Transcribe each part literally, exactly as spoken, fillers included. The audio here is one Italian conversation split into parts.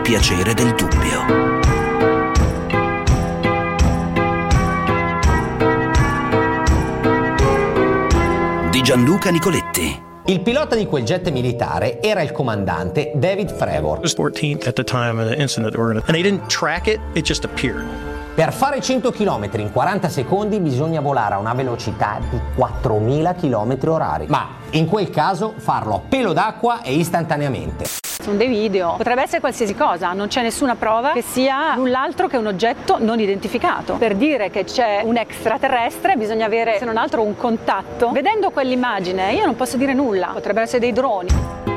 piacere del dubbio. Di Gianluca Nicoletti. Il pilota di quel jet militare era il comandante David Fravor. It was fourteenth at the time of the incident, and they didn't track it, it just appeared. Per fare cento chilometri in quaranta secondi bisogna volare a una velocità di quattromila chilometri orari. Ma in quel caso farlo a pelo d'acqua e istantaneamente. Sono dei video, potrebbe essere qualsiasi cosa, non c'è nessuna prova che sia null'altro che un oggetto non identificato. Per dire che c'è un extraterrestre bisogna avere, se non altro, un contatto. Vedendo quell'immagine io non posso dire nulla, potrebbero essere dei droni.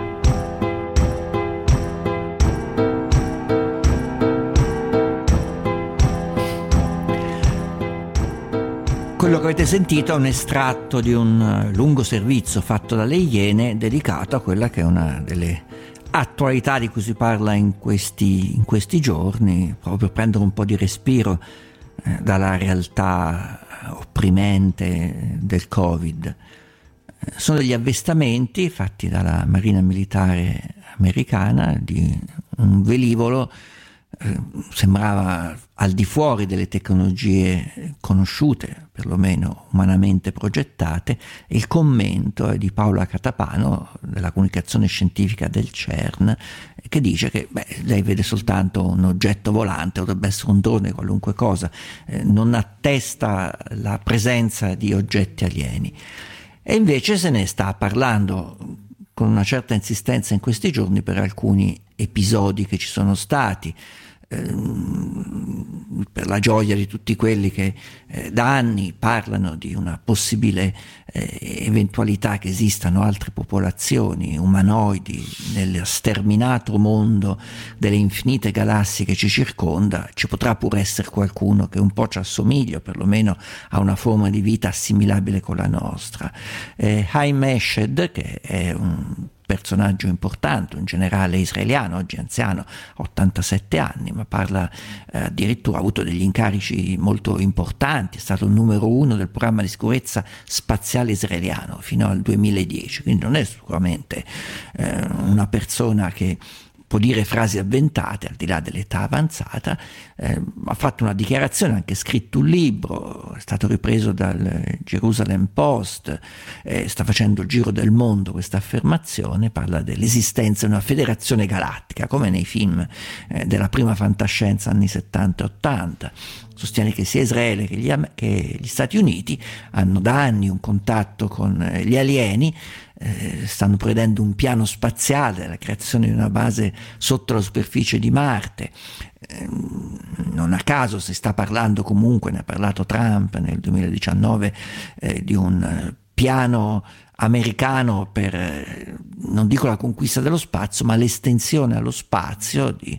Quello che avete sentito è un estratto di un lungo servizio fatto dalle Iene dedicato a quella che è una delle attualità di cui si parla in questi, in questi giorni, proprio per prendere un po' di respiro eh, dalla realtà opprimente del Covid. Eh, sono degli avvistamenti fatti dalla Marina Militare Americana di un velivolo, eh, sembrava al di fuori delle tecnologie conosciute, perlomeno umanamente progettate. Il commento è di Paola Catapano, della comunicazione scientifica del CERN, che dice che beh, lei vede soltanto un oggetto volante, potrebbe essere un drone, qualunque cosa, eh, non attesta la presenza di oggetti alieni. E invece se ne sta parlando con una certa insistenza in questi giorni per alcuni episodi che ci sono stati, per la gioia di tutti quelli che eh, da anni parlano di una possibile eh, eventualità che esistano altre popolazioni umanoidi nello sterminato mondo delle infinite galassie che ci circonda. Ci potrà pure essere qualcuno che un po' ci assomiglia, perlomeno ha una forma di vita assimilabile con la nostra. eh, Haim Eshed, che è un personaggio importante, un generale israeliano, oggi anziano, ottantasette anni, ma parla eh, addirittura, ha avuto degli incarici molto importanti, è stato il numero uno del programma di sicurezza spaziale israeliano fino al duemiladieci, quindi non è sicuramente eh, una persona che può dire frasi avventate al di là dell'età avanzata. Eh, ha fatto una dichiarazione, ha anche scritto un libro, è stato ripreso dal Jerusalem Post, eh, sta facendo il giro del mondo questa affermazione, parla dell'esistenza di una federazione galattica, come nei film eh, della prima fantascienza anni settanta e ottanta. Sostiene che sia Israele che gli, che gli Stati Uniti hanno da anni un contatto con gli alieni, eh, stanno prevedendo un piano spaziale, la creazione di una base sotto la superficie di Marte. Eh, non a caso si sta parlando comunque, ne ha parlato Trump nel duemiladiciannove, eh, di un eh, piano americano per, eh, non dico la conquista dello spazio, ma l'estensione allo spazio di,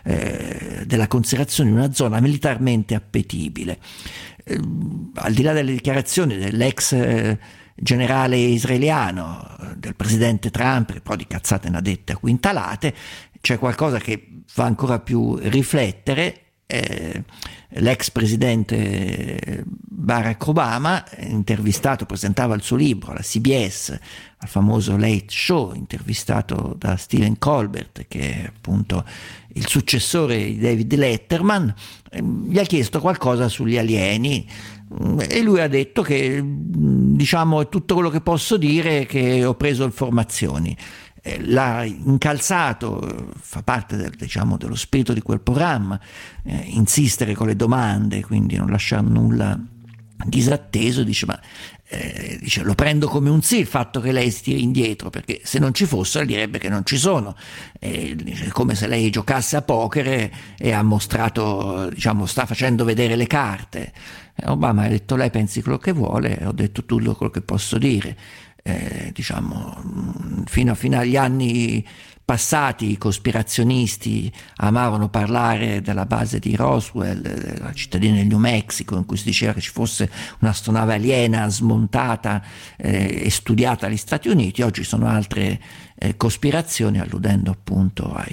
eh, della considerazione di una zona militarmente appetibile. Eh, al di là delle dichiarazioni dell'ex eh, generale israeliano, del presidente Trump, che poi di cazzate ne ha dette a quintalate, c'è qualcosa che fa ancora più riflettere. Eh, l'ex presidente Barack Obama, intervistato, presentava il suo libro alla C B S, al famoso Late Show, intervistato da Stephen Colbert, che è appunto il successore di David Letterman, eh, gli ha chiesto qualcosa sugli alieni e lui ha detto che, diciamo, è tutto quello che posso dire, che ho preso informazioni. L'ha incalzato, fa parte del, diciamo, dello spirito di quel programma, eh, insistere con le domande, quindi non lasciare nulla disatteso. Dice ma eh, dice, lo prendo come un sì il fatto che lei si tiri indietro, perché se non ci fossero direbbe che non ci sono. Eh, dice, è come se lei giocasse a poker e, e ha mostrato, diciamo, sta facendo vedere le carte. eh, Obama ha detto lei pensi quello che vuole, ho detto tutto quello che posso dire. Eh, diciamo fino, fino agli anni passati i cospirazionisti amavano parlare della base di Roswell, la cittadina del New Mexico, in cui si diceva che ci fosse un'astronave aliena smontata eh, e studiata agli Stati Uniti. Oggi sono altre eh, cospirazioni, alludendo appunto ai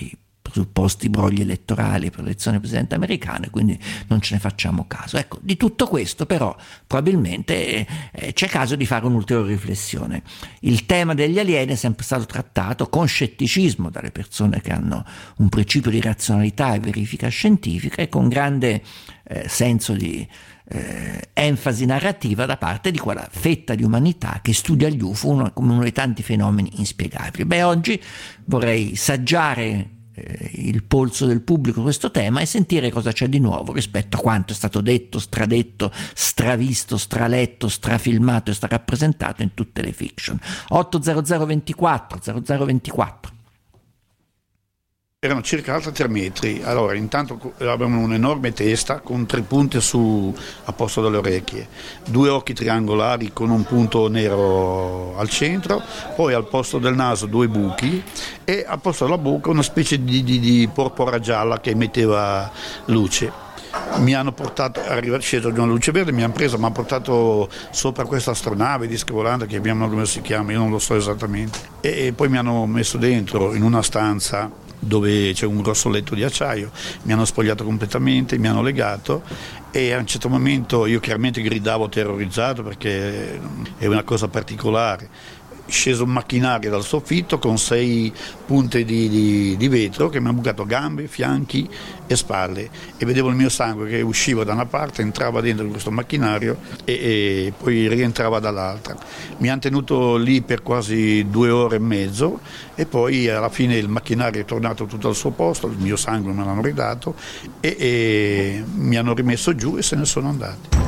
presupposti brogli elettorali per l'elezione del presidente americano, e quindi non ce ne facciamo caso. Ecco, di tutto questo però probabilmente eh, c'è caso di fare un'ulteriore riflessione. Il tema degli alieni è sempre stato trattato con scetticismo dalle persone che hanno un principio di razionalità e verifica scientifica, e con grande eh, senso di eh, enfasi narrativa da parte di quella fetta di umanità che studia gli U F O uno, come uno dei tanti fenomeni inspiegabili. Beh, oggi vorrei saggiare il polso del pubblico su questo tema e sentire cosa c'è di nuovo rispetto a quanto è stato detto, stradetto, stravisto, straletto, strafilmato e strarappresentato in tutte le fiction. otto zero zero ventiquattro zero zero ventiquattro. Erano circa alta tre metri. Allora, intanto avevano un'enorme testa con tre punte su a posto delle orecchie, due occhi triangolari con un punto nero al centro, poi al posto del naso due buchi e al posto della bocca una specie di, di, di porpora gialla che emetteva luce. Mi hanno portato, arriva sceso di una luce verde, mi hanno preso, mi hanno portato sopra questa astronave disco volante che abbiamo, come si chiama, io non lo so esattamente, e, e poi mi hanno messo dentro in una stanza dove c'è un grosso letto di acciaio, mi hanno spogliato completamente, mi hanno legato, e a un certo momento io chiaramente gridavo terrorizzato perché è una cosa particolare. Sceso un macchinario dal soffitto con sei punte di, di, di vetro che mi hanno bucato gambe, fianchi e spalle, e vedevo il mio sangue che usciva da una parte, entrava dentro questo macchinario e, e poi rientrava dall'altra. Mi hanno tenuto lì per quasi due ore e mezzo, e poi alla fine il macchinario è tornato tutto al suo posto, il mio sangue me l'hanno ridato e, e mi hanno rimesso giù e se ne sono andati.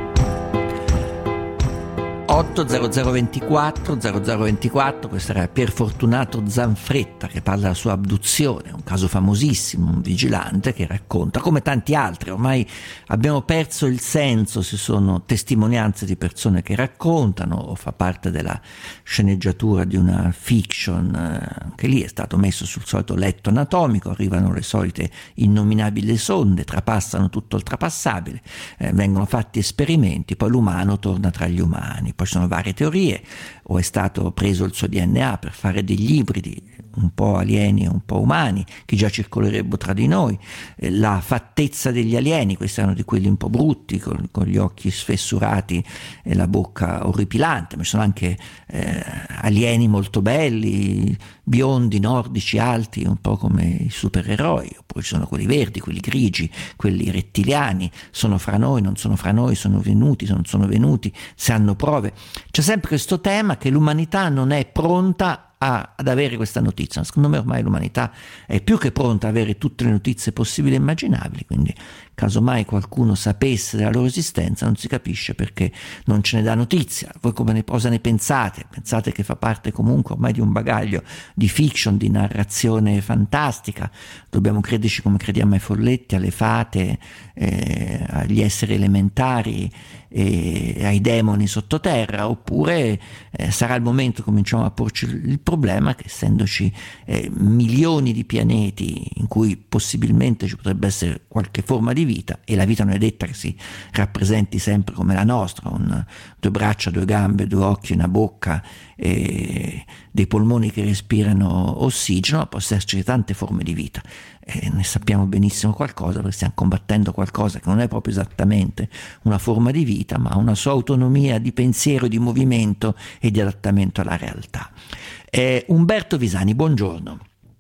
otto zero zero ventiquattro zero zero ventiquattro, questo era Pierfortunato Zanfretta che parla della sua abduzione, un caso famosissimo, un vigilante che racconta, come tanti altri, ormai abbiamo perso il senso se sono testimonianze di persone che raccontano o fa parte della sceneggiatura di una fiction, anche lì è stato messo sul solito letto anatomico, arrivano le solite innominabili sonde, trapassano tutto il trapassabile, eh, vengono fatti esperimenti, poi l'umano torna tra gli umani. Poi ci sono varie teorie, o è stato preso il suo D N A per fare degli ibridi un po' alieni e un po' umani che già circolerebbero tra di noi, la fattezza degli alieni, questi erano di quelli un po' brutti con, con gli occhi sfessurati e la bocca orripilante, ma ci sono anche eh, alieni molto belli, biondi, nordici, alti, un po' come i supereroi, oppure ci sono quelli verdi, quelli grigi, quelli rettiliani, sono fra noi, non sono fra noi, sono venuti, non sono venuti, se hanno prove. C'è sempre questo tema che l'umanità non è pronta A, ad avere questa notizia. Secondo me ormai l'umanità è più che pronta ad avere tutte le notizie possibili e immaginabili, quindi casomai qualcuno sapesse della loro esistenza non si capisce perché non ce ne dà notizia. Voi come ne, cosa ne pensate? Pensate che fa parte comunque ormai di un bagaglio di fiction, di narrazione fantastica? Dobbiamo crederci come crediamo ai folletti, alle fate, eh, agli esseri elementari e ai demoni sottoterra, oppure eh, sarà il momento, cominciamo a porci il problema che essendoci eh, milioni di pianeti in cui possibilmente ci potrebbe essere qualche forma di vita, e la vita non è detta che si rappresenti sempre come la nostra, un, due braccia, due gambe, due occhi, una bocca e dei polmoni che respirano ossigeno, ma possono esserci tante forme di vita. E ne sappiamo benissimo qualcosa perché stiamo combattendo qualcosa che non è proprio esattamente una forma di vita, ma una sua autonomia di pensiero, di movimento e di adattamento alla realtà. Eh, Umberto Visani, buongiorno.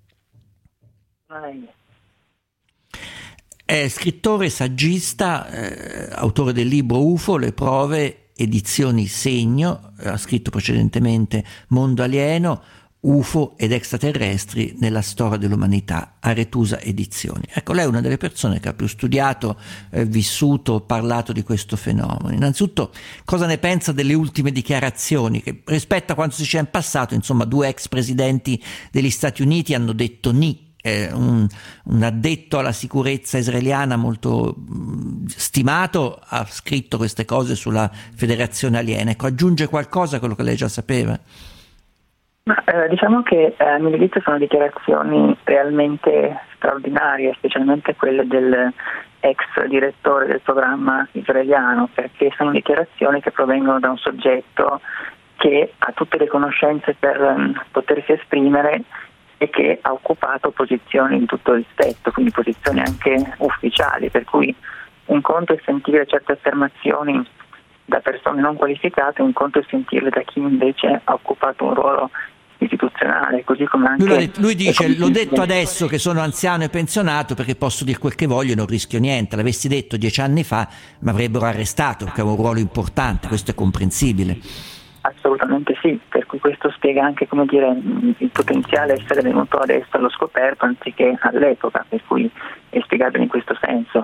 È scrittore, saggista, eh, autore del libro U F O, le prove, edizioni Segno, ha scritto precedentemente Mondo alieno, U F O ed extraterrestri nella storia dell'umanità, Aretusa Edizioni. Ecco, lei è una delle persone che ha più studiato, eh, vissuto, parlato di questo fenomeno. Innanzitutto, cosa ne pensa delle ultime dichiarazioni che rispetto a quanto si diceva in passato, insomma, due ex presidenti degli Stati Uniti hanno detto ni. Eh, un, un addetto alla sicurezza israeliana molto mh, stimato ha scritto queste cose sulla Federazione Aliena. Ecco, aggiunge qualcosa a quello che lei già sapeva? Ma, eh, diciamo che eh, a mio giudizio sono dichiarazioni realmente straordinarie, specialmente quelle del ex direttore del programma israeliano, perché sono dichiarazioni che provengono da un soggetto che ha tutte le conoscenze per um, potersi esprimere e che ha occupato posizioni di tutto rispetto, quindi posizioni anche ufficiali, per cui un conto è sentire certe affermazioni da persone non qualificate, un conto è sentirle da chi invece ha occupato un ruolo istituzionale, così come anche lui, detto, lui dice: l'ho detto adesso che sono anziano e pensionato perché posso dire quel che voglio e non rischio niente. L'avessi detto dieci anni fa mi avrebbero arrestato perché avevo un ruolo importante. Questo è comprensibile. Assolutamente sì, per cui questo spiega anche, come dire, il potenziale essere venuto adesso allo scoperto anziché all'epoca, per cui è spiegabile in questo senso.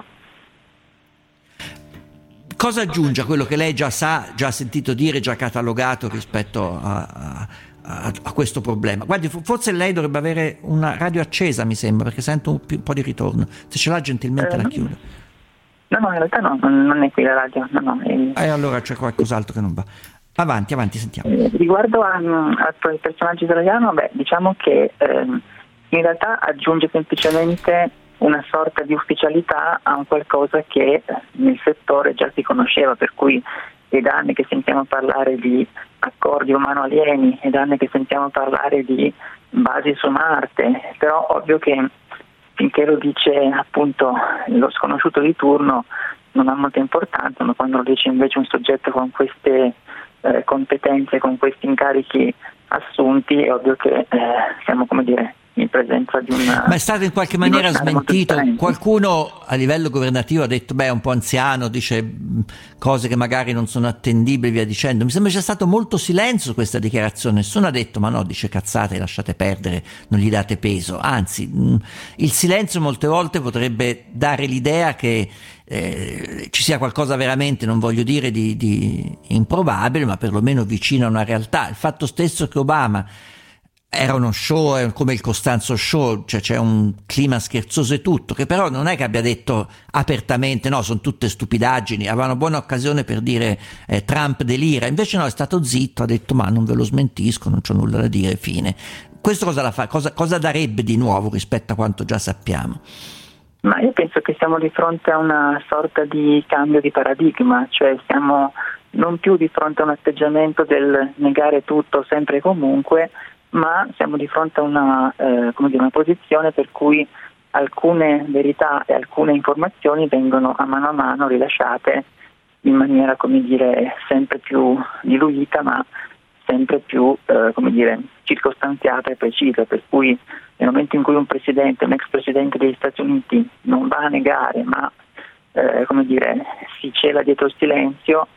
Cosa aggiunge a quello che lei già sa, già sentito dire, già catalogato rispetto a, a, a, a questo problema? Guardi, forse lei dovrebbe avere una radio accesa, mi sembra, perché sento un, un po' di ritorno. Se ce l'ha gentilmente eh, la chiude. No, no, in realtà no, non è qui la radio. No, no, è... E eh, allora c'è qualcos'altro che non va. Avanti, avanti, sentiamo. Eh, riguardo al personaggio italiano, beh, diciamo che ehm, in realtà aggiunge semplicemente una sorta di ufficialità a un qualcosa che nel settore già si conosceva, per cui è da anni che sentiamo parlare di accordi umano-alieni, è da anni che sentiamo parlare di basi su Marte, però ovvio che finché lo dice appunto lo sconosciuto di turno non ha molta importanza, ma quando lo dice invece un soggetto con queste eh, competenze, con questi incarichi assunti, è ovvio che eh, siamo, come dire, in presenza di una... Ma è stato in qualche maniera smentito? Qualcuno a livello governativo ha detto beh, è un po' anziano, dice cose che magari non sono attendibili, via dicendo. Mi sembra c'è stato molto silenzio su questa dichiarazione, nessuno ha detto ma no, dice cazzate, lasciate perdere, non gli date peso. Anzi, il silenzio molte volte potrebbe dare l'idea che eh, ci sia qualcosa veramente, non voglio dire di, di improbabile, ma perlomeno vicino a una realtà. Il fatto stesso che Obama era uno show, come il Costanzo Show, cioè c'è un clima scherzoso e tutto, che però non è che abbia detto apertamente no, sono tutte stupidaggini, avevano buona occasione per dire eh, Trump delira, invece no, è stato zitto, ha detto ma non ve lo smentisco, non c'ho nulla da dire, fine. Questo cosa la fa? Cosa, cosa darebbe di nuovo rispetto a quanto già sappiamo? Ma io penso che siamo di fronte a una sorta di cambio di paradigma, cioè siamo non più di fronte a un atteggiamento del negare tutto sempre e comunque, ma siamo di fronte a una, eh, come dire, una posizione per cui alcune verità e alcune informazioni vengono a mano a mano rilasciate in maniera, come dire, sempre più diluita, ma sempre più, eh, come dire, circostanziata e precisa, per cui nel momento in cui un presidente, un ex presidente degli Stati Uniti non va a negare, ma eh, come dire, si cela dietro il silenzio,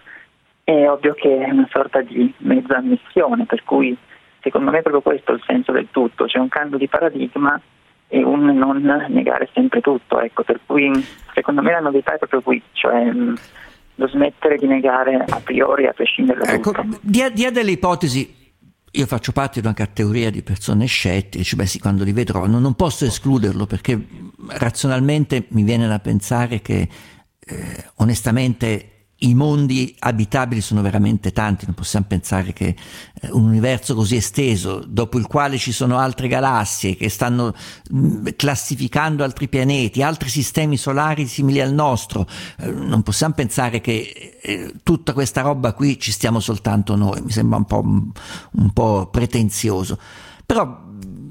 è ovvio che è una sorta di mezza ammissione, per cui secondo me è proprio questo il senso del tutto, c'è un cambio di paradigma e un non negare sempre tutto, ecco, per cui secondo me la novità è proprio qui, cioè mh, lo smettere di negare a priori, a prescindere da ecco, tutto. Dia, dia delle ipotesi, io faccio parte di una categoria di persone scettiche, beh sì, quando li vedrò, non, non posso escluderlo perché razionalmente mi viene da pensare che eh, onestamente i mondi abitabili sono veramente tanti, non possiamo pensare che eh, un universo così esteso, dopo il quale ci sono altre galassie che stanno mh, classificando altri pianeti, altri sistemi solari simili al nostro, eh, non possiamo pensare che eh, tutta questa roba qui ci stiamo soltanto noi, mi sembra un po', un po' pretenzioso. Però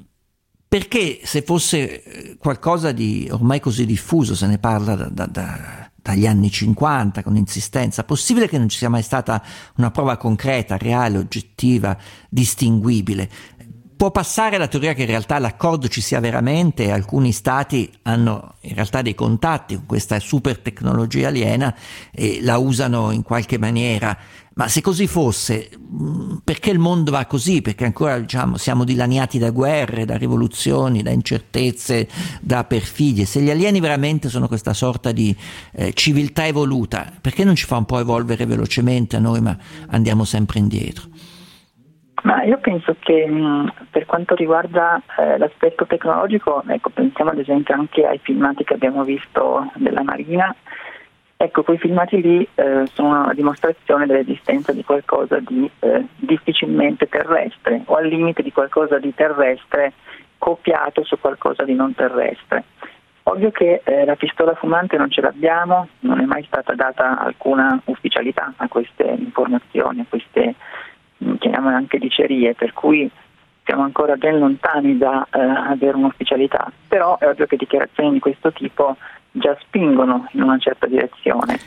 perché se fosse qualcosa di ormai così diffuso, se ne parla da, da, da dagli anni cinquanta con insistenza, possibile che non ci sia mai stata una prova concreta, reale, oggettiva, distinguibile? Può passare la teoria che in realtà l'accordo ci sia veramente e alcuni stati hanno in realtà dei contatti con questa super tecnologia aliena e la usano in qualche maniera. Ma se così fosse, perché il mondo va così? Perché ancora, diciamo, siamo dilaniati da guerre, da rivoluzioni, da incertezze, da perfidie. Se gli alieni veramente sono questa sorta di eh, civiltà evoluta, perché non ci fa un po' evolvere velocemente a noi, ma andiamo sempre indietro? Ma io penso che mh, per quanto riguarda eh, l'aspetto tecnologico, ecco, pensiamo ad esempio anche ai filmati che abbiamo visto della Marina. Ecco, quei filmati lì eh, sono una dimostrazione dell'esistenza di qualcosa di eh, difficilmente terrestre o al limite di qualcosa di terrestre copiato su qualcosa di non terrestre. Ovvio che eh, la pistola fumante non ce l'abbiamo, non è mai stata data alcuna ufficialità a queste informazioni, a queste, chiamiamole anche dicerie, per cui siamo ancora ben lontani da eh, avere un'ufficialità, però è ovvio che dichiarazioni di questo tipo già spingono in una certa direzione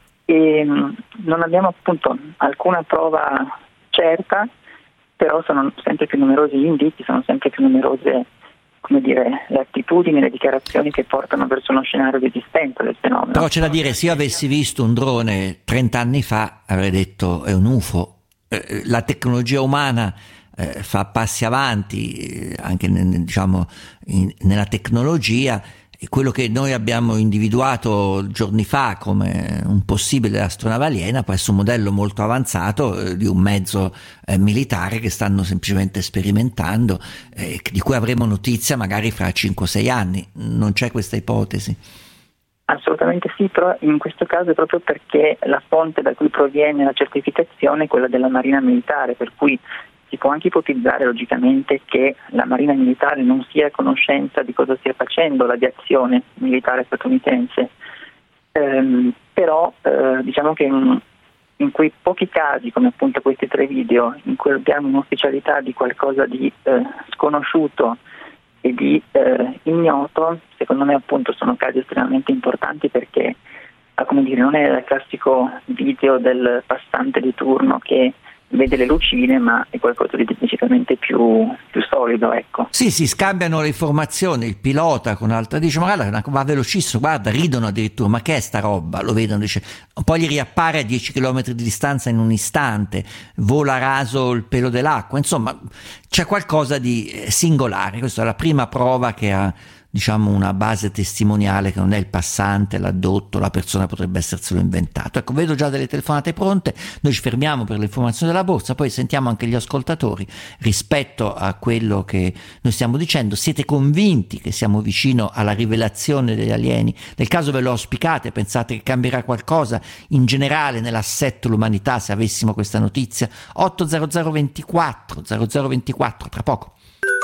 e mh, non abbiamo appunto alcuna prova certa, però sono sempre più numerosi gli indizi, sono sempre più numerose, come dire, le attitudini, le dichiarazioni che portano verso uno scenario di esistenza del fenomeno. Però c'è da dire, se io avessi visto un drone trenta anni fa avrei detto è un U F O. Eh, la tecnologia umana eh, fa passi avanti eh, anche nel, diciamo in, nella tecnologia, e quello che noi abbiamo individuato giorni fa come un possibile astronave aliena può essere un modello molto avanzato eh, di un mezzo eh, militare che stanno semplicemente sperimentando, eh, di cui avremo notizia magari fra cinque o sei anni. Non c'è questa ipotesi? Assolutamente sì, però in questo caso è proprio perché la fonte da cui proviene la certificazione è quella della Marina Militare, per cui si può anche ipotizzare logicamente che la Marina Militare non sia a conoscenza di cosa stia facendo l'aviazione militare statunitense, ehm, però eh, diciamo che in, in quei pochi casi, come appunto questi tre video, in cui abbiamo un'ufficialità di qualcosa di eh, sconosciuto e di eh, ignoto, secondo me appunto sono casi estremamente importanti perché, ah, come dire, non è il classico video del passante di turno che vede le lucine, ma è qualcosa di decisamente più, più solido, ecco. Sì, si scambiano le informazioni, il pilota con l'altra dice ma guarda, va velocissimo, guarda, ridono addirittura, ma che è sta roba? Lo vedono, dice, poi gli riappare a dieci chilometri di distanza in un istante, vola raso il pelo dell'acqua, insomma c'è qualcosa di singolare. Questa è la prima prova che ha, diciamo, una base testimoniale, che non è il passante, l'addotto, la persona potrebbe esserselo inventato. Ecco, vedo già delle telefonate pronte, noi ci fermiamo per l'informazione della borsa, poi sentiamo anche gli ascoltatori rispetto a quello che noi stiamo dicendo. Siete convinti che siamo vicino alla rivelazione degli alieni? Nel caso ve lo auspicate? Pensate che cambierà qualcosa in generale nell'assetto dell'umanità se avessimo questa notizia? otto zero zero ventiquattro zero zero ventiquattro, tra poco.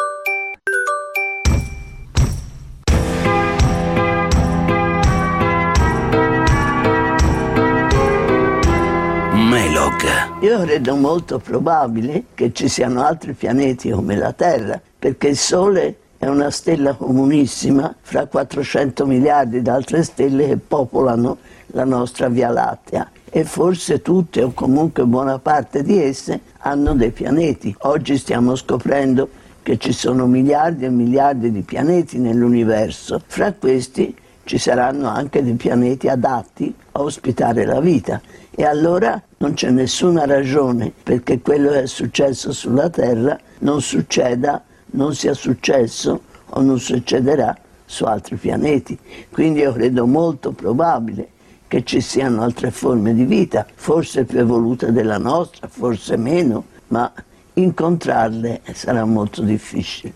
Io credo molto probabile che ci siano altri pianeti come la Terra, perché il Sole è una stella comunissima fra quattrocento miliardi di altre stelle che popolano la nostra Via Lattea, e forse tutte o comunque buona parte di esse hanno dei pianeti. Oggi stiamo scoprendo che ci sono miliardi e miliardi di pianeti nell'universo. Fra questi ci saranno anche dei pianeti adatti a ospitare la vita, e allora non c'è nessuna ragione perché quello che è successo sulla Terra non succeda, non sia successo o non succederà su altri pianeti. Quindi io credo molto probabile che ci siano altre forme di vita, forse più evolute della nostra, forse meno, ma incontrarle sarà molto difficile.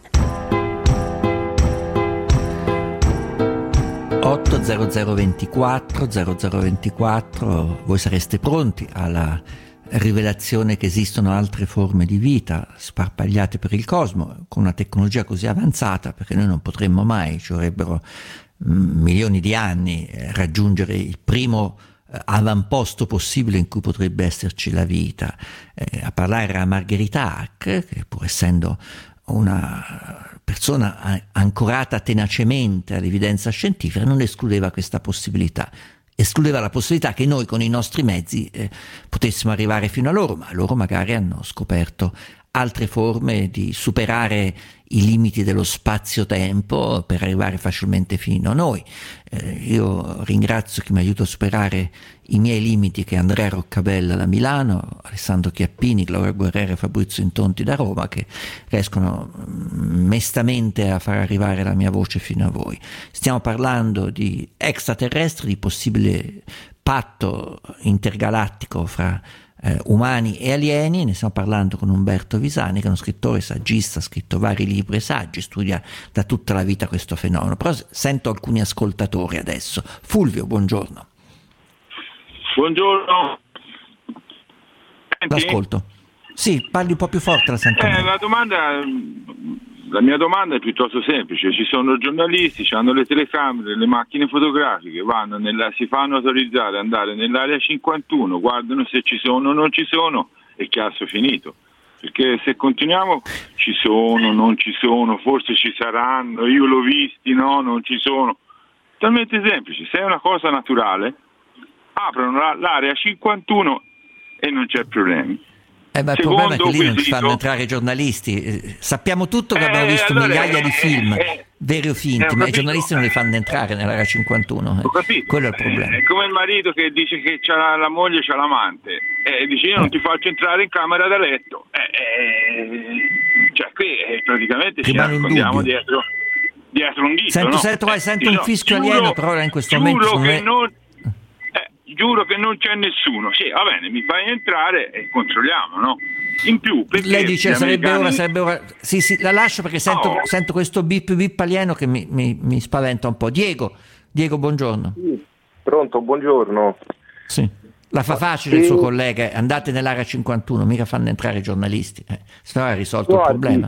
otto zero zero ventiquattro zero zero ventiquattro, voi sareste pronti alla rivelazione che esistono altre forme di vita sparpagliate per il cosmo con una tecnologia così avanzata, perché noi non potremmo mai, ci vorrebbero milioni di anni, raggiungere il primo avamposto possibile in cui potrebbe esserci la vita. Eh, a parlare era Margherita Hack, che pur essendo una persona ancorata tenacemente all'evidenza scientifica non escludeva questa possibilità, escludeva la possibilità che noi con i nostri mezzi eh, potessimo arrivare fino a loro, ma loro magari hanno scoperto altre forme di superare i limiti dello spazio-tempo per arrivare facilmente fino a noi. Eh, io ringrazio chi mi aiuta a superare i miei limiti, che è Andrea Roccabella da Milano, Alessandro Chiappini, Laura Guerrera e Fabrizio Intonti da Roma, che riescono mestamente a far arrivare la mia voce fino a voi. Stiamo parlando di extraterrestri, di possibile patto intergalattico fra Eh, umani e alieni. Ne stiamo parlando con Umberto Visani, che è uno scrittore saggista, ha scritto vari libri e saggi, studia da tutta la vita questo fenomeno. Però sento alcuni ascoltatori adesso. Fulvio, buongiorno. Buongiorno. Senti? L'ascolto. Sì, parli un po' più forte, la sento. Eh, la domanda, la mia domanda è piuttosto semplice. Ci sono giornalisti, hanno le telecamere, le macchine fotografiche, vanno nella, si fanno autorizzare ad andare nell'area cinquantuno, guardano se ci sono o non ci sono, e cazzo finito. perché se continuiamo ci sono, non ci sono, forse ci saranno, io l'ho visti, no, non ci sono. Talmente semplice, se è una cosa naturale, aprono la, l'area cinquantuno e non c'è problemi. Eh, ma il Secondo problema è che lì non ci quesito, fanno entrare i giornalisti. Eh, sappiamo tutto che eh, abbiamo visto allora, migliaia eh, di film, eh, veri o finti, eh, ma i giornalisti non li fanno entrare nell'area cinquantuno. Eh. Ho capito. Quello è il problema. È come il marito che dice che c'ha la, la moglie, c'ha l'amante, e dice io non ti faccio entrare in camera da letto. Eh, eh, cioè qui eh, praticamente Rimane ci un nascondiamo dubbio. dietro, dietro un dito. Sento, no? sento, Eh, sento un diciamo, fischio giuro, alieno, però in questo giuro momento che non è... non, eh, giuro che non c'è nessuno. Sì, va bene, mi fai entrare e controlliamo, no? In più, perché Lei dice gli sarebbe americani- ora, sarebbe ora. Sì, sì, la lascio perché sento, Oh. sento questo bip bip alieno che mi, mi, mi spaventa un po'. Diego, Diego, buongiorno. Sì. Pronto, buongiorno. Sì. La fa facile Sì. il suo collega, andate nell'area cinquantuno, mica fanno entrare i giornalisti, eh. Se no ha risolto Guardi, il problema.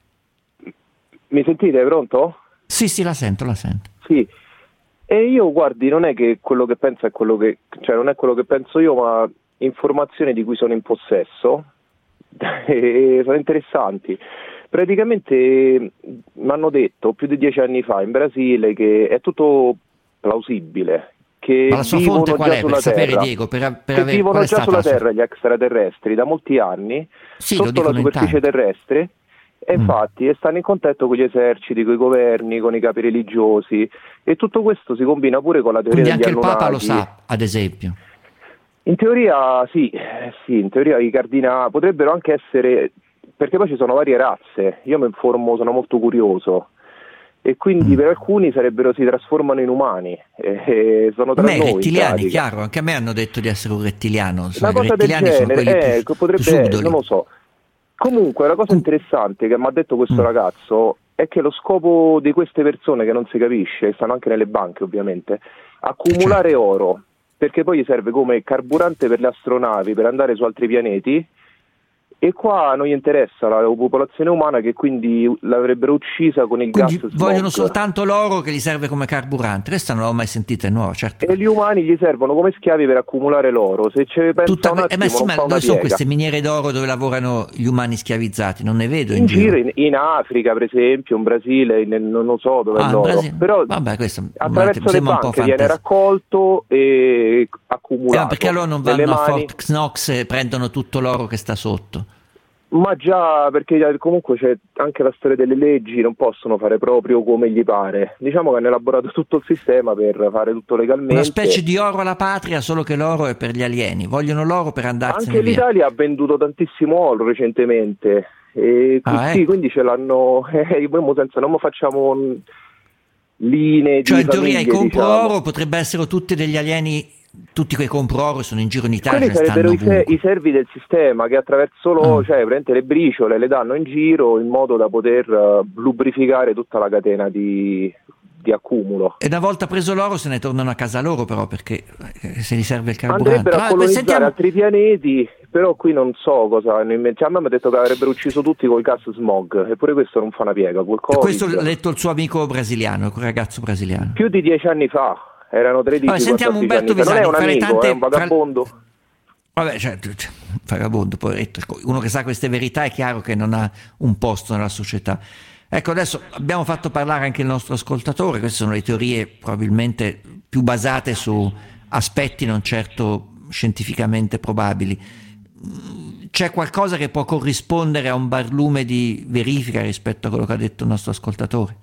Mi sentite, pronto? Sì, sì, la sento, la sento. Sì. E io, guardi, non è che quello che penso è quello che, cioè non è quello che penso io, ma informazioni di cui sono in possesso e sono interessanti. Praticamente mi hanno detto più di dieci anni fa in Brasile che è tutto plausibile, che Ma la sua vivono fonte qual già è? sulla Per sapere, terra, Diego, per, per che avere, vivono qual è già stata sulla la sua- terra gli extraterrestri da molti anni, Sì, lo sotto la dicono in superficie tanti. terrestre. E Mm. infatti e stanno in contatto con gli eserciti, con i governi, con i capi religiosi, e tutto questo si combina pure con la teoria Quindi degli anche il Papa lo Anunnaki. sa, ad esempio. In teoria sì, eh, sì, in teoria i cardinali potrebbero anche essere, perché poi ci sono varie razze, io mi informo, sono molto curioso, e quindi Mm. per alcuni sarebbero, si trasformano in umani, e, e sono A tra me i noi. in rettiliani, pratica. chiaro, anche a me hanno detto di essere un rettiliano. Una Insomma, i cosa del rettiliani sono genere, quelli eh, più, più potrebbe, subdoli. non lo so. Comunque la cosa Mm. interessante che mi ha detto questo Mm. ragazzo è che lo scopo di queste persone, che non si capisce, che stanno anche nelle banche ovviamente, accumulare Certo. oro, perché poi gli serve come carburante per le astronavi per andare su altri pianeti, e qua non gli interessa la popolazione umana, che quindi l'avrebbero uccisa con il Quindi gas vogliono smog. soltanto l'oro che gli serve come carburante. Questa non l'ho mai sentita, è nuova, certo. E gli umani gli servono come schiavi per accumulare l'oro. Se ci pensa Tutta un que- eh, attimo ma sì, non ma fa una dove sono piega. queste miniere d'oro dove lavorano gli umani schiavizzati? Non ne vedo in, In giro, in, in Africa per esempio, in Brasile, in- non lo so dove Ah, è in l'oro, Brasile. però Vabbè, questo attraverso mi le sembra un po' banche viene fantasia. raccolto e Eh, accumulato ma perché allora non nelle vanno a mani. Fort Knox e prendono tutto l'oro che sta sotto? Ma già, perché comunque c'è anche la storia delle leggi, non possono fare proprio come gli pare. Diciamo che hanno elaborato tutto il sistema per fare tutto legalmente. Una specie di oro alla patria, solo che l'oro è per gli alieni. Vogliono l'oro per andarsene Anche via. l'Italia ha venduto tantissimo oro recentemente, e Ah, sì, ecco. quindi ce l'hanno, eh, noi senza non facciamo mm, linee Cioè, di in teoria i famiglie, compro diciamo. oro potrebbero essere tutti degli alieni. Tutti quei compro oro sono in giro in Italia, Quelli stanno sarebbero i, se- ovunque. i servi del sistema, che attraverso lo, Ah. cioè praticamente le briciole le danno in giro in modo da poter eh, lubrificare tutta la catena di, di accumulo. E una volta preso l'oro se ne tornano a casa loro, però, perché eh, se gli serve il carburante. Andrebbero a Ah, colonizzare sentiamo- altri pianeti, però qui non so cosa hanno in mente. Cioè, a me mi ha detto che avrebbero ucciso tutti col gas smog, eppure questo non fa una piega. Col Covid. Questo l'ha detto il suo amico brasiliano, quel ragazzo brasiliano. Più di dieci anni fa, erano tredici Vabbè, sentiamo quattordici Umberto anni fa. Non è un Visani, amico, fra le tante- è un vagabondo. Vabbè, cioè, cioè, vagabondo, poveretto. Uno che sa queste verità è chiaro che non ha un posto nella società. Ecco, adesso abbiamo fatto parlare anche il nostro ascoltatore. Queste sono le teorie probabilmente più basate su aspetti non certo scientificamente probabili. C'è qualcosa che può corrispondere a un barlume di verifica rispetto a quello che ha detto il nostro ascoltatore?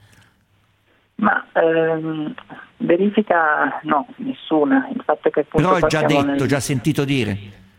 Ma ehm, verifica no, nessuna. Il fatto è che appunto Però è già partiamo detto, nel- già sentito dire.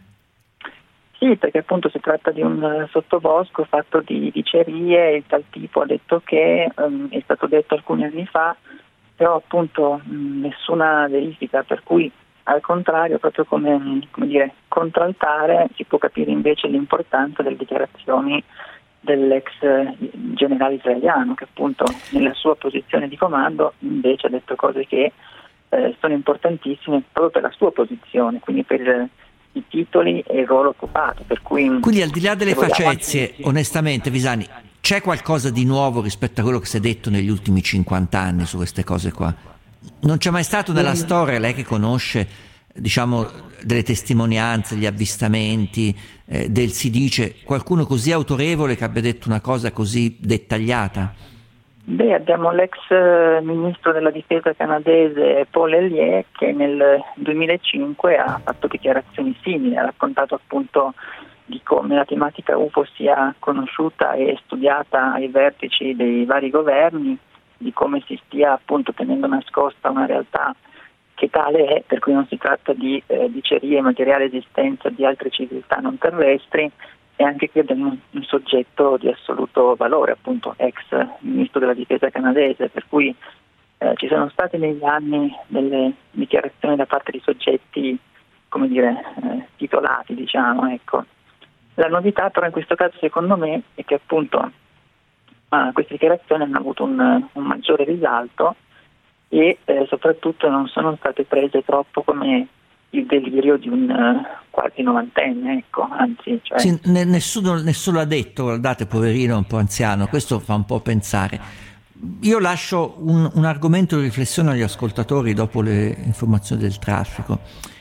Sì, perché appunto si tratta di un eh, sottobosco fatto di dicerie, e tal tipo ha detto che ehm, è stato detto alcuni anni fa, però appunto mh, nessuna verifica, per cui al contrario, proprio come, come dire, contraltare si può capire invece l'importanza delle dichiarazioni dell'ex eh, generale israeliano, che appunto nella sua posizione di comando invece ha detto cose che eh, sono importantissime proprio per la sua posizione, quindi per eh, i titoli e il ruolo occupato. Per cui, Quindi al di là delle se vogliamo, facezie, anche- onestamente Visani, c'è qualcosa di nuovo rispetto a quello che si è detto negli ultimi cinquanta anni su queste cose qua? Non c'è mai stato nella storia, lei che conosce diciamo, delle testimonianze, gli avvistamenti, eh, del si dice, qualcuno così autorevole che abbia detto una cosa così dettagliata? Beh, abbiamo l'ex ministro della difesa canadese Paul Hellyer che nel duemilacinque ha fatto dichiarazioni simili, ha raccontato appunto di come la tematica U F O sia conosciuta e studiata ai vertici dei vari governi, di come si stia appunto tenendo nascosta una realtà che tale è, per cui non si tratta di eh, dicerie, materiale esistenza di altre civiltà non terrestri, e anche qui abbiamo un, un soggetto di assoluto valore, appunto ex ministro della difesa canadese, per cui eh, ci sono state negli anni delle dichiarazioni da parte di soggetti, come dire, eh, titolati, diciamo, ecco. La novità però in questo caso secondo me è che appunto eh, queste dichiarazioni hanno avuto un, un maggiore risalto e eh, soprattutto non sono state prese troppo come il delirio di un uh, quasi novantenne, ecco, anzi. Cioè... Sì, n- nessuno, nessuno l'ha detto, guardate, poverino, un po' anziano, questo fa un po' pensare. Io lascio un, un argomento di riflessione agli ascoltatori dopo le informazioni del traffico.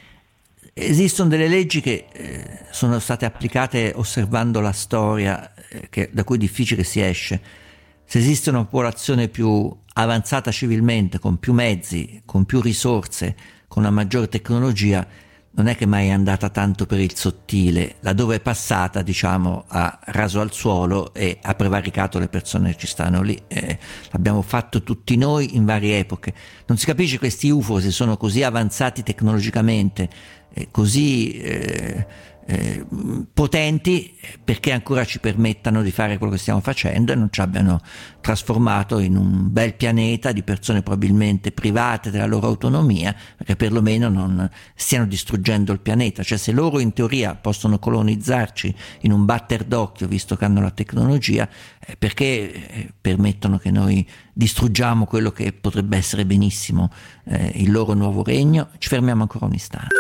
Esistono delle leggi che eh, sono state applicate osservando la storia, eh, che, da cui è difficile si esce. Se esiste una popolazione più avanzata civilmente, con più mezzi, con più risorse, con una maggiore tecnologia, non è che mai è andata tanto per il sottile, laddove è passata, diciamo, ha raso al suolo e ha prevaricato le persone che ci stanno lì. Eh, l'abbiamo fatto tutti noi in varie epoche. Non si capisce questi U F O se sono così avanzati tecnologicamente, eh, così eh, eh, potenti, perché ancora ci permettano di fare quello che stiamo facendo e non ci abbiano trasformato in un bel pianeta di persone probabilmente private della loro autonomia, perché perlomeno non stiano distruggendo il pianeta. Cioè, se loro in teoria possono colonizzarci in un batter d'occhio, visto che hanno la tecnologia, eh, perché eh, permettono che noi distruggiamo quello che potrebbe essere benissimo eh, il loro nuovo regno? Ci fermiamo ancora un istante.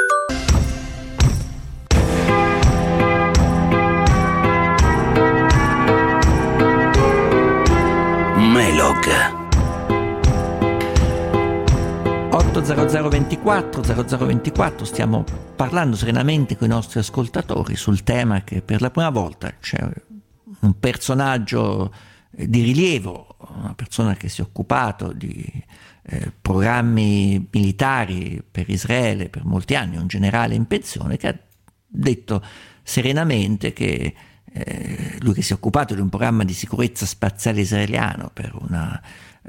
Melog otto zero zero ventiquattro zero zero ventiquattro, stiamo parlando serenamente con i nostri ascoltatori sul tema che per la prima volta c'è un personaggio di rilievo, una persona che si è occupato di eh, programmi militari per Israele per molti anni, un generale in pensione, che ha detto serenamente che Eh, lui che si è occupato di un programma di sicurezza spaziale israeliano per una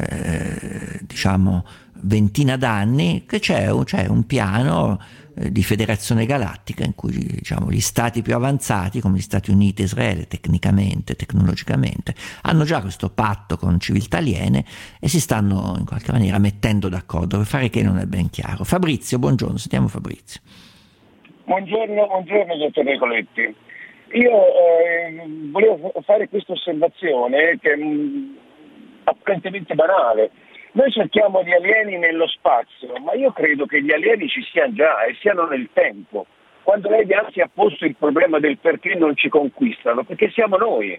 eh, diciamo ventina d'anni, che c'è un, c'è un piano eh, di federazione galattica in cui, diciamo, gli stati più avanzati come gli Stati Uniti e Israele tecnicamente, tecnologicamente hanno già questo patto con civiltà aliene e si stanno in qualche maniera mettendo d'accordo per fare che non è ben chiaro. Fabrizio, buongiorno, sentiamo Fabrizio. Buongiorno, buongiorno dottor Nicoletti. Io eh, volevo fare questa osservazione che è mh, apparentemente banale. Noi cerchiamo gli alieni nello spazio, ma io credo che gli alieni ci siano già e siano nel tempo. Quando lei anzi ha posto il problema del perché non ci conquistano, perché siamo noi.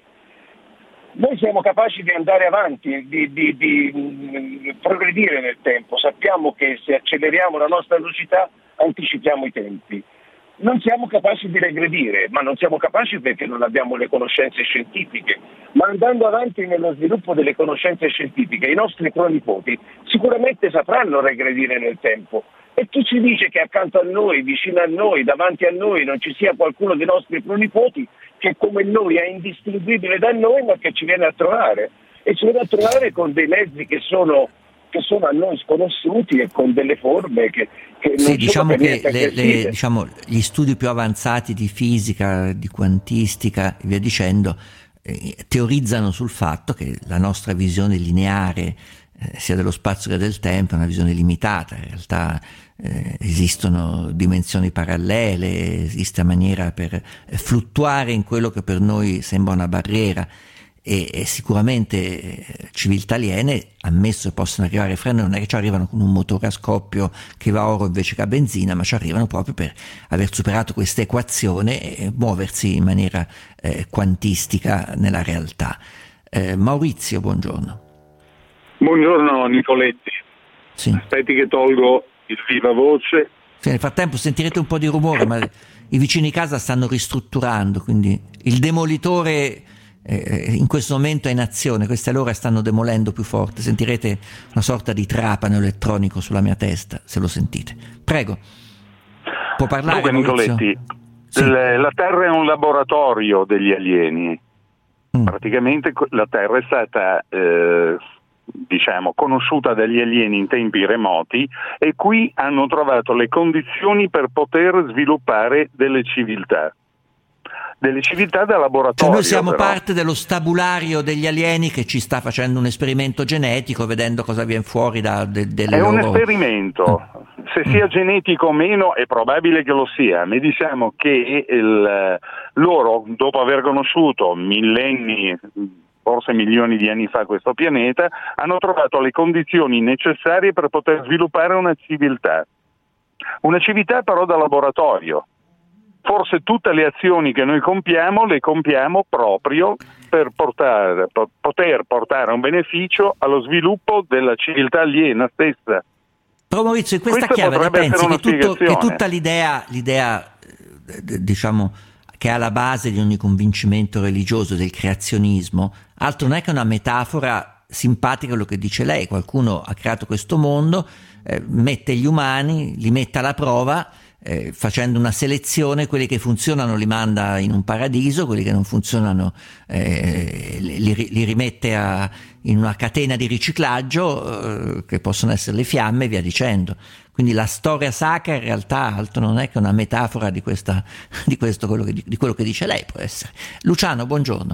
Noi siamo capaci di andare avanti, di, di, di mh, progredire nel tempo. Sappiamo che se acceleriamo la nostra velocità anticipiamo i tempi. Non siamo capaci di regredire, ma non siamo capaci perché non abbiamo le conoscenze scientifiche. Ma andando avanti nello sviluppo delle conoscenze scientifiche, i nostri pronipoti sicuramente sapranno regredire nel tempo. E chi ci dice che accanto a noi, vicino a noi, davanti a noi non ci sia qualcuno dei nostri pronipoti che come noi è indistinguibile da noi, ma che ci viene a trovare? E ci viene a trovare con dei mezzi che sono che sono a noi sconosciuti e con delle forme che, che non sì, diciamo sono che le, le, diciamo, gli studi più avanzati di fisica, di quantistica e via dicendo eh, teorizzano sul fatto che la nostra visione lineare eh, sia dello spazio che del tempo è una visione limitata. In realtà eh, esistono dimensioni parallele, esiste maniera per eh, fluttuare in quello che per noi sembra una barriera. E, e sicuramente eh, civiltà aliene, ammesso che possano arrivare a frenare, non è che ci arrivano con un motore a scoppio che va a oro invece che a benzina, ma ci arrivano proprio per aver superato questa equazione e muoversi in maniera eh, quantistica nella realtà. eh, Maurizio, buongiorno. Buongiorno Nicoletti. Sì. Aspetti che tolgo il viva voce Sì, nel frattempo sentirete un po' di rumore, ma i vicini di casa stanno ristrutturando, quindi il demolitore eh, in questo momento è in azione, queste allora stanno demolendo più forte, sentirete una sorta di trapano elettronico sulla mia testa, se lo sentite. Prego, può parlare. Dunque, Nicoletti, sì. La Terra è un laboratorio degli alieni, mm. praticamente la Terra è stata eh, diciamo conosciuta dagli alieni in tempi remoti e qui hanno trovato le condizioni per poter sviluppare delle civiltà delle civiltà da laboratorio. Cioè noi siamo però. parte dello stabulario degli alieni che ci sta facendo un esperimento genetico, vedendo cosa viene fuori da de, delle è loro... un esperimento, se sia genetico o meno è probabile che lo sia, ma diciamo che il, loro, dopo aver conosciuto millenni, forse milioni di anni fa questo pianeta, hanno trovato le condizioni necessarie per poter sviluppare una civiltà. Una civiltà però da laboratorio. Forse tutte le azioni che noi compiamo le compiamo proprio per portare, per poter portare un beneficio allo sviluppo della civiltà aliena stessa. Però Maurizio, in questa, questa chiave pensi che, tutto, che tutta l'idea, l'idea diciamo che è alla base di ogni convincimento religioso del creazionismo, altro non è che una metafora simpatica quello che dice lei. Qualcuno ha creato questo mondo, eh, mette gli umani, li mette alla prova, eh, facendo una selezione, quelli che funzionano li manda in un paradiso, quelli che non funzionano eh, li, li rimette a, in una catena di riciclaggio eh, che possono essere le fiamme e via dicendo. Quindi la storia sacra in realtà altro non è che una metafora di, questa, di, questo, quello che, di quello che dice lei, può essere. Luciano, buongiorno.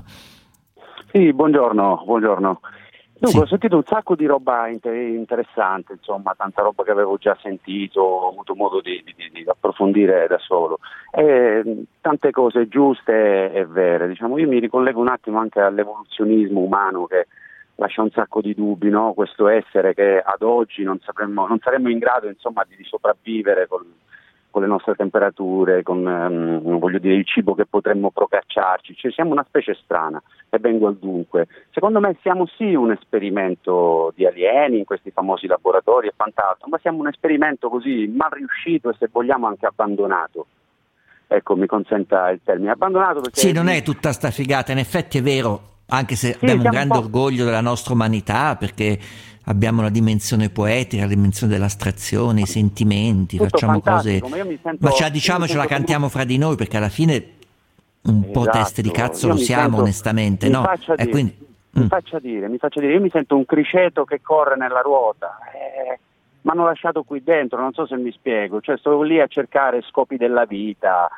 Sì, buongiorno, buongiorno. Dunque, sì. Ho sentito un sacco di roba inter- interessante, insomma, tanta roba che avevo già sentito, ho avuto modo di, di, di approfondire da solo. E, tante cose giuste e vere, diciamo. Io mi ricollego un attimo anche all'evoluzionismo umano che lascia un sacco di dubbi, no? Questo essere che ad oggi non sapremmo, non saremmo in grado, insomma, di sopravvivere con, con le nostre temperature, con um, voglio dire il cibo che potremmo procacciarci, cioè siamo una specie strana. E vengo al dunque. Secondo me siamo sì un esperimento di alieni in questi famosi laboratori e quant'altro, ma siamo un esperimento così mal riuscito e se vogliamo anche abbandonato. Ecco, mi consenta il termine, abbandonato perché... Sì, non è tutta sta figata, in effetti è vero, anche se sì, abbiamo un grande un orgoglio della nostra umanità, perché abbiamo la dimensione poetica, la dimensione dell'astrazione, i sentimenti, tutto facciamo cose... Ma, io mi sento, ma ce la diciamo, ce la cantiamo fra di noi, perché alla fine... un esatto. po' teste di cazzo io lo siamo sento, onestamente, no? Faccia e dire, quindi, mi mm. faccia dire, mi faccia dire, io mi sento un criceto che corre nella ruota, eh, mi hanno lasciato qui dentro, non so se mi spiego, cioè sto lì a cercare scopi della vita,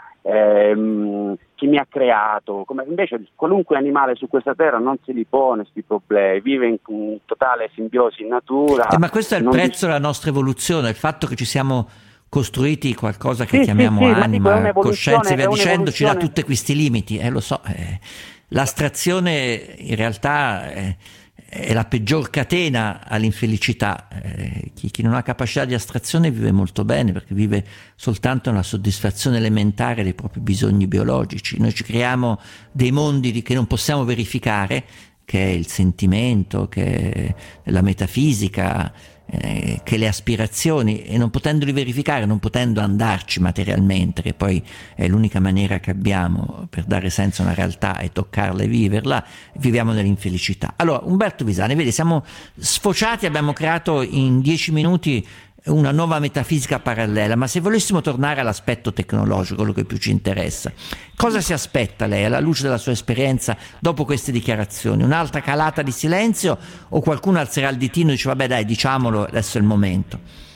ehm, chi mi ha creato, come invece qualunque animale su questa terra non se li pone questi problemi, vive in, in totale simbiosi in natura. Eh, ma questo è il prezzo di... della nostra evoluzione, il fatto che ci siamo costruiti qualcosa che sì, chiamiamo sì, sì, anima, coscienza e via dicendo, ci dà tutti questi limiti, eh, lo so. Eh, l'astrazione in realtà è, è la peggior catena all'infelicità. Eh, chi, chi non ha capacità di astrazione vive molto bene, perché vive soltanto nella soddisfazione elementare dei propri bisogni biologici. Noi ci creiamo dei mondi di, che non possiamo verificare, che è il sentimento, che è la metafisica, Eh, che le aspirazioni, e non potendoli verificare, non potendo andarci materialmente, che poi è l'unica maniera che abbiamo per dare senso a una realtà e toccarla e viverla, viviamo nell'infelicità. Allora, Umberto Visani, vedi, siamo sfociati, abbiamo creato in dieci minuti una nuova metafisica parallela, ma se volessimo tornare all'aspetto tecnologico, quello che più ci interessa, cosa si aspetta lei alla luce della sua esperienza dopo queste dichiarazioni? Un'altra calata di silenzio o qualcuno alzerà il ditino e dice vabbè dai, diciamolo, adesso è il momento?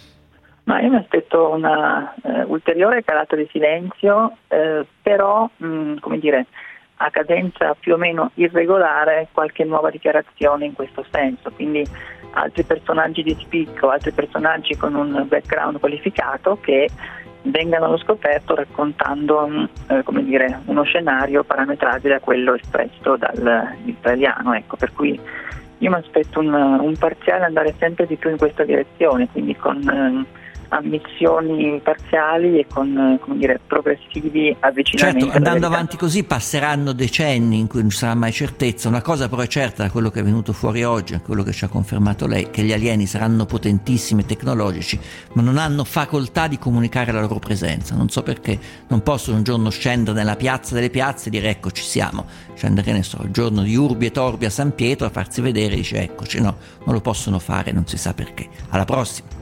Ma io mi aspetto una eh, ulteriore calata di silenzio, eh, però mh, come dire, a cadenza più o meno irregolare, qualche nuova dichiarazione in questo senso, quindi altri personaggi di spicco, altri personaggi con un background qualificato che vengano allo scoperto raccontando eh, come dire, uno scenario parametrabile a quello espresso dall'israeliano. Ecco, per cui io mi aspetto un, un parziale andare sempre di più in questa direzione, quindi con eh, ammissioni parziali e con, come dire, progressivi avvicinamenti. Certo, andando avanti così passeranno decenni in cui non sarà mai certezza. Una cosa però è certa, da quello che è venuto fuori oggi, quello che ci ha confermato lei, che gli alieni saranno potentissimi e tecnologici, ma non hanno facoltà di comunicare la loro presenza. Non so perché non possono un giorno scendere nella piazza delle piazze e dire ecco ci siamo, scendere, che ne so, il giorno di Urbi e Torbi a San Pietro a farsi vedere e dice eccoci. No, non lo possono fare, non si sa perché. Alla prossima.